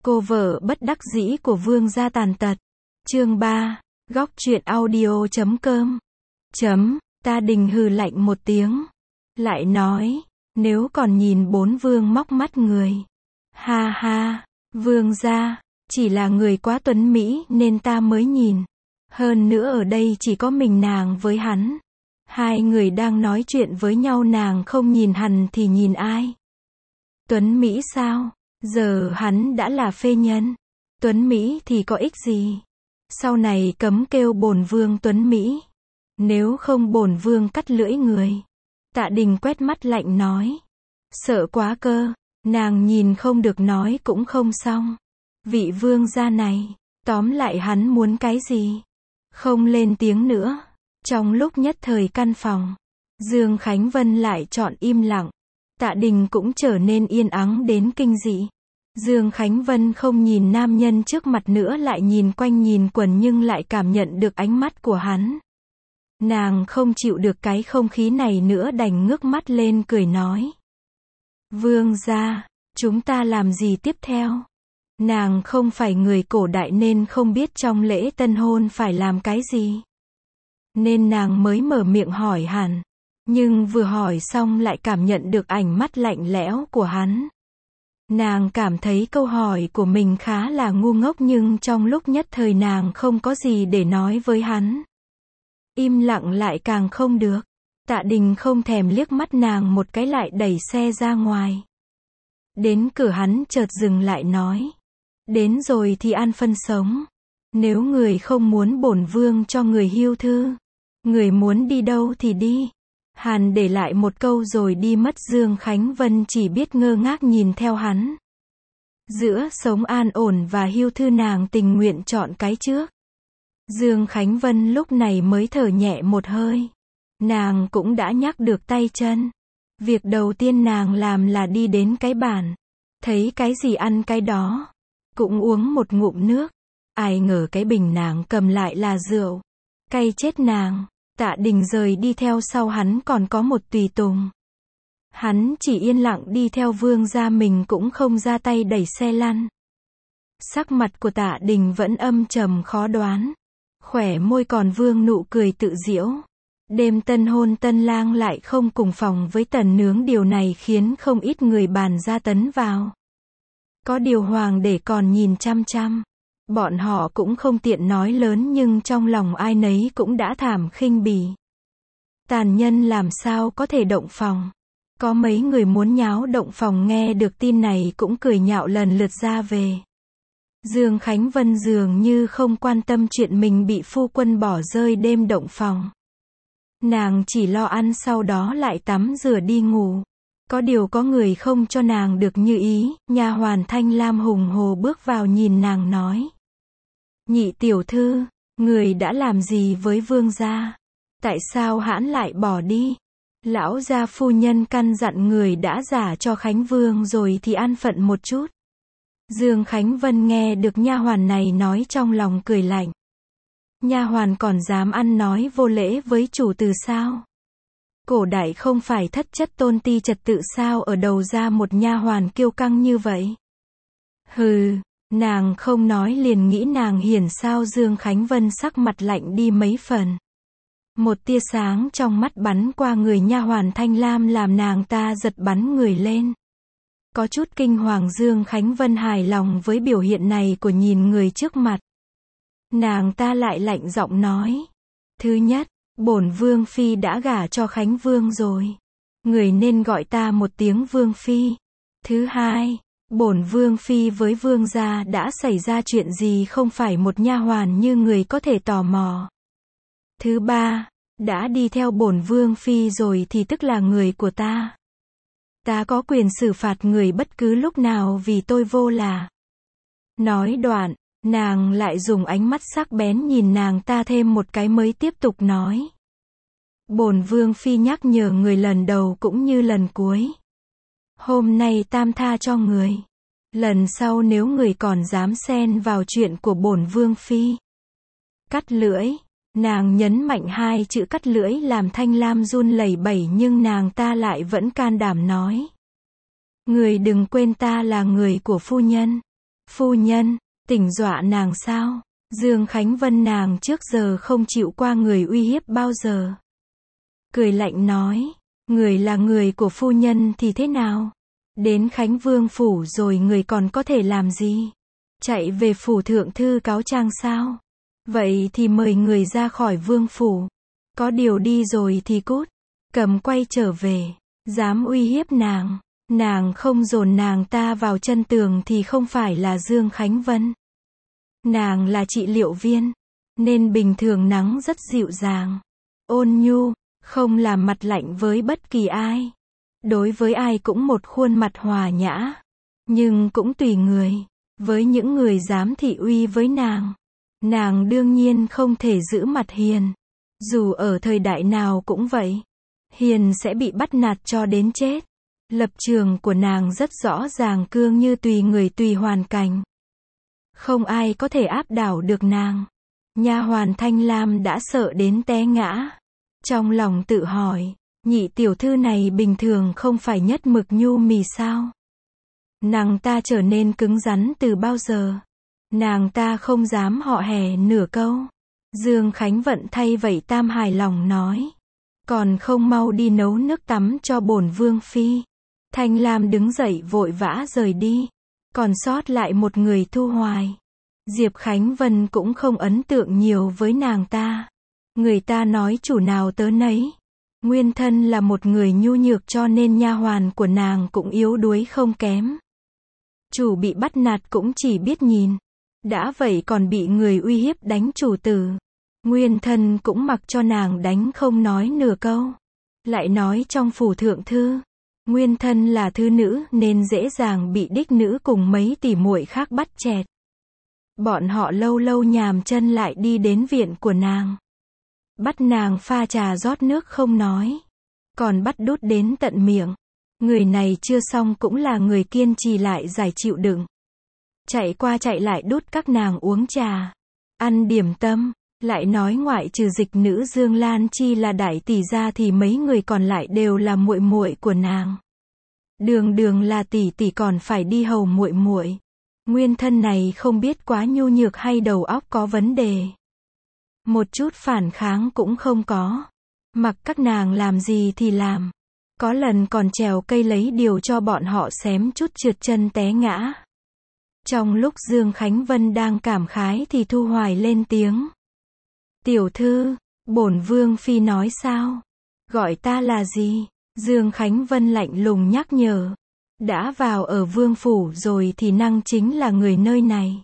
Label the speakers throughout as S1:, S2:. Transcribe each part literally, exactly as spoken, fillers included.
S1: Cô vợ bất đắc dĩ của vương gia tàn tật. Chương ba. Góc truyện audio chấm com. Chấm, Ta Đình hừ lạnh một tiếng. Lại nói, nếu còn nhìn bốn vương móc mắt người. Ha ha, vương gia, chỉ là người quá tuấn mỹ nên ta mới nhìn. Hơn nữa ở đây chỉ có mình nàng với hắn. Hai người đang nói chuyện với nhau, nàng không nhìn hắn thì nhìn ai? Tuấn Mỹ sao? Giờ hắn đã là phê nhân. Tuấn Mỹ thì có ích gì? Sau này cấm kêu bổn vương Tuấn Mỹ. Nếu không bổn vương cắt lưỡi người. Tạ Đình quét mắt lạnh nói. Sợ quá cơ, nàng nhìn không được nói cũng không xong. Vị vương gia này, tóm lại hắn muốn cái gì? Không lên tiếng nữa. Trong lúc nhất thời căn phòng, Dương Khánh Vân lại chọn im lặng. Tạ Đình cũng trở nên yên ắng đến kinh dị. Dương Khánh Vân không nhìn nam nhân trước mặt nữa, lại nhìn quanh nhìn quẩn nhưng lại cảm nhận được ánh mắt của hắn. Nàng không chịu được cái không khí này nữa, đành ngước mắt lên cười nói. Vương gia, chúng ta làm gì tiếp theo? Nàng không phải người cổ đại nên không biết trong lễ tân hôn phải làm cái gì. Nên nàng mới mở miệng hỏi hắn. Nhưng vừa hỏi xong lại cảm nhận được ánh mắt lạnh lẽo của hắn. Nàng cảm thấy câu hỏi của mình khá là ngu ngốc, nhưng trong lúc nhất thời nàng không có gì để nói với hắn. Im lặng lại càng không được. Tạ Đình không thèm liếc mắt nàng một cái lại đẩy xe ra ngoài. Đến cửa hắn chợt dừng lại nói. Đến rồi thì an phân sống. Nếu người không muốn bổn vương cho người hiêu thư. Người muốn đi đâu thì đi. Hàn để lại một câu rồi đi mất. Dương Khánh Vân chỉ biết ngơ ngác nhìn theo hắn. Giữa sống an ổn và hiêu thư, nàng tình nguyện chọn cái trước. Dương Khánh Vân lúc này mới thở nhẹ một hơi. Nàng cũng đã nhắc được tay chân. Việc đầu tiên nàng làm là đi đến cái bàn. Thấy cái gì ăn cái đó. Cũng uống một ngụm nước. Ai ngờ cái bình nàng cầm lại là rượu. Cay chết nàng. Tạ Đình rời đi theo sau hắn còn có một tùy tùng. Hắn chỉ yên lặng đi theo vương gia, mình cũng không ra tay đẩy xe lăn. Sắc mặt của Tạ Đình vẫn âm trầm khó đoán. Khỏe môi còn vương nụ cười tự giễu. Đêm tân hôn tân lang lại không cùng phòng với Tần Nướng, điều này khiến không ít người bàn ra tấn vào. Có điều hoàng để còn nhìn chăm chăm. Bọn họ cũng không tiện nói lớn nhưng trong lòng ai nấy cũng đã thảm khinh bỉ. Tàn nhân làm sao có thể động phòng. Có mấy người muốn nháo động phòng nghe được tin này cũng cười nhạo lần lượt ra về. Dương Khánh Vân dường như không quan tâm chuyện mình bị phu quân bỏ rơi đêm động phòng. Nàng chỉ lo ăn sau đó lại tắm rửa đi ngủ. Có điều có người không cho nàng được như ý. Nha hoàn Thanh Lam hùng hồ bước vào nhìn nàng nói. Nhị tiểu thư, người đã làm gì với vương gia? Tại sao hãn lại bỏ đi? Lão gia phu nhân căn dặn người đã giả cho Khánh Vương rồi thì an phận một chút. Dương Khánh Vân nghe được nha hoàn này nói trong lòng cười lạnh. Nha hoàn còn dám ăn nói vô lễ với chủ từ sao? Cổ đại không phải thất chất tôn ti trật tự sao, ở đầu ra một nha hoàn kiêu căng như vậy? Hừ, nàng không nói liền nghĩ nàng hiền sao. Dương Khánh Vân sắc mặt lạnh đi mấy phần. Một tia sáng trong mắt bắn qua người nha hoàn Thanh Lam làm nàng ta giật bắn người lên. Có chút kinh hoàng. Dương Khánh Vân hài lòng với biểu hiện này của nhìn người trước mặt. Nàng ta lại lạnh giọng nói. Thứ nhất, bổn vương phi đã gả cho Khánh Vương rồi. Người nên gọi ta một tiếng vương phi. Thứ hai, bổn vương phi với vương gia đã xảy ra chuyện gì không phải một nha hoàn như người có thể tò mò. Thứ ba, đã đi theo bổn vương phi rồi thì tức là người của ta. Ta có quyền xử phạt người bất cứ lúc nào vì tôi vô là. Nói đoạn, nàng lại dùng ánh mắt sắc bén nhìn nàng ta thêm một cái mới tiếp tục nói. Bổn vương phi nhắc nhở người lần đầu cũng như lần cuối. Hôm nay tam tha cho người. Lần sau nếu người còn dám xen vào chuyện của bổn vương phi. Cắt lưỡi. Nàng nhấn mạnh hai chữ cắt lưỡi làm Thanh Lam run lẩy bẩy nhưng nàng ta lại vẫn can đảm nói. Người đừng quên ta là người của phu nhân. Phu nhân, tỉnh dọa nàng sao? Dương Khánh Vân nàng trước giờ không chịu qua người uy hiếp bao giờ. Cười lạnh nói, người là người của phu nhân thì thế nào? Đến Khánh Vương phủ rồi người còn có thể làm gì? Chạy về phủ thượng thư cáo trang sao? Vậy thì mời người ra khỏi vương phủ. Có điều đi rồi thì cút. Cầm quay trở về. Dám uy hiếp nàng. Nàng không dồn nàng ta vào chân tường thì không phải là Dương Khánh Vân. Nàng là trị liệu viên. Nên bình thường nắng rất dịu dàng. Ôn nhu. Không làm mặt lạnh với bất kỳ ai. Đối với ai cũng một khuôn mặt hòa nhã. Nhưng cũng tùy người. Với những người dám thị uy với nàng, nàng đương nhiên không thể giữ mặt hiền. Dù ở thời đại nào cũng vậy. Hiền sẽ bị bắt nạt cho đến chết. Lập trường của nàng rất rõ ràng, cương như tùy người tùy hoàn cảnh. Không ai có thể áp đảo được nàng. Nha hoàn Thanh Lam đã sợ đến té ngã. Trong lòng tự hỏi, nhị tiểu thư này bình thường không phải nhất mực nhu mì sao? Nàng ta trở nên cứng rắn từ bao giờ? Nàng ta không dám họ hè nửa câu. Dương Khánh Vận thay vậy tam hài lòng nói. Còn không mau đi nấu nước tắm cho bổn vương phi. Thanh Lam đứng dậy vội vã rời đi. Còn sót lại một người Thu Hoài. Diệp Khánh Vân cũng không ấn tượng nhiều với nàng ta. Người ta nói chủ nào tớ nấy. Nguyên thân là một người nhu nhược cho nên nha hoàn của nàng cũng yếu đuối không kém. Chủ bị bắt nạt cũng chỉ biết nhìn. Đã vậy còn bị người uy hiếp đánh chủ tử. Nguyên thân cũng mặc cho nàng đánh không nói nửa câu. Lại nói trong phủ thượng thư, nguyên thân là thư nữ nên dễ dàng bị đích nữ cùng mấy tỷ muội khác bắt chẹt. Bọn họ lâu lâu nhàm chân lại đi đến viện của nàng. Bắt nàng pha trà rót nước không nói. Còn bắt đút đến tận miệng. Người này chưa xong cũng là người kiên trì lại giải chịu đựng. Chạy qua chạy lại đút các nàng uống trà. Ăn điểm tâm. Lại nói ngoại trừ dịch nữ Dương Lan Chi là đại tỷ gia thì mấy người còn lại đều là muội muội của nàng. Đường đường là tỷ tỷ còn phải đi hầu muội muội. Nguyên thân này không biết quá nhu nhược hay đầu óc có vấn đề. Một chút phản kháng cũng không có. Mặc các nàng làm gì thì làm. Có lần còn trèo cây lấy điều cho bọn họ xém chút trượt chân té ngã. Trong lúc Dương Khánh Vân đang cảm khái thì Thu Hoài lên tiếng. Tiểu thư, bổn vương phi nói sao? Gọi ta là gì? Dương Khánh Vân lạnh lùng nhắc nhở. Đã vào ở vương phủ rồi thì năng chính là người nơi này.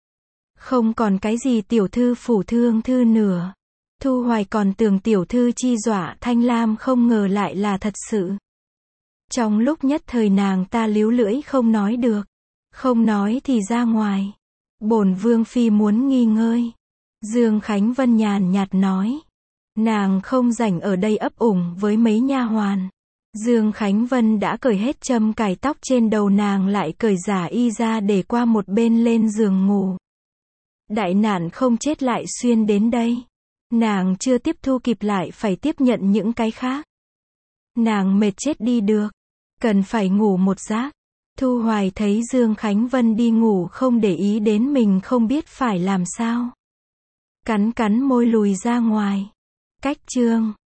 S1: Không còn cái gì tiểu thư phủ thương thư nữa. Thu Hoài còn tưởng tiểu thư chi dọa Thanh Lam, không ngờ lại là thật sự. Trong lúc nhất thời nàng ta líu lưỡi không nói được. Không nói thì ra ngoài. Bổn vương phi muốn nghỉ ngơi. Dương Khánh Vân nhàn nhạt nói. Nàng không rảnh ở đây ấp ủng với mấy nha hoàn. Dương Khánh Vân đã cởi hết châm cài tóc trên đầu, nàng lại cởi giả y ra để qua một bên lên giường ngủ. Đại nạn không chết lại xuyên đến đây. Nàng chưa tiếp thu kịp lại phải tiếp nhận những cái khác. Nàng mệt chết đi được. Cần phải ngủ một giấc. Thu Hoài thấy Dương Khánh Vân đi ngủ không để ý đến mình, không biết phải làm sao. Cắn cắn môi lùi ra ngoài. Cách chương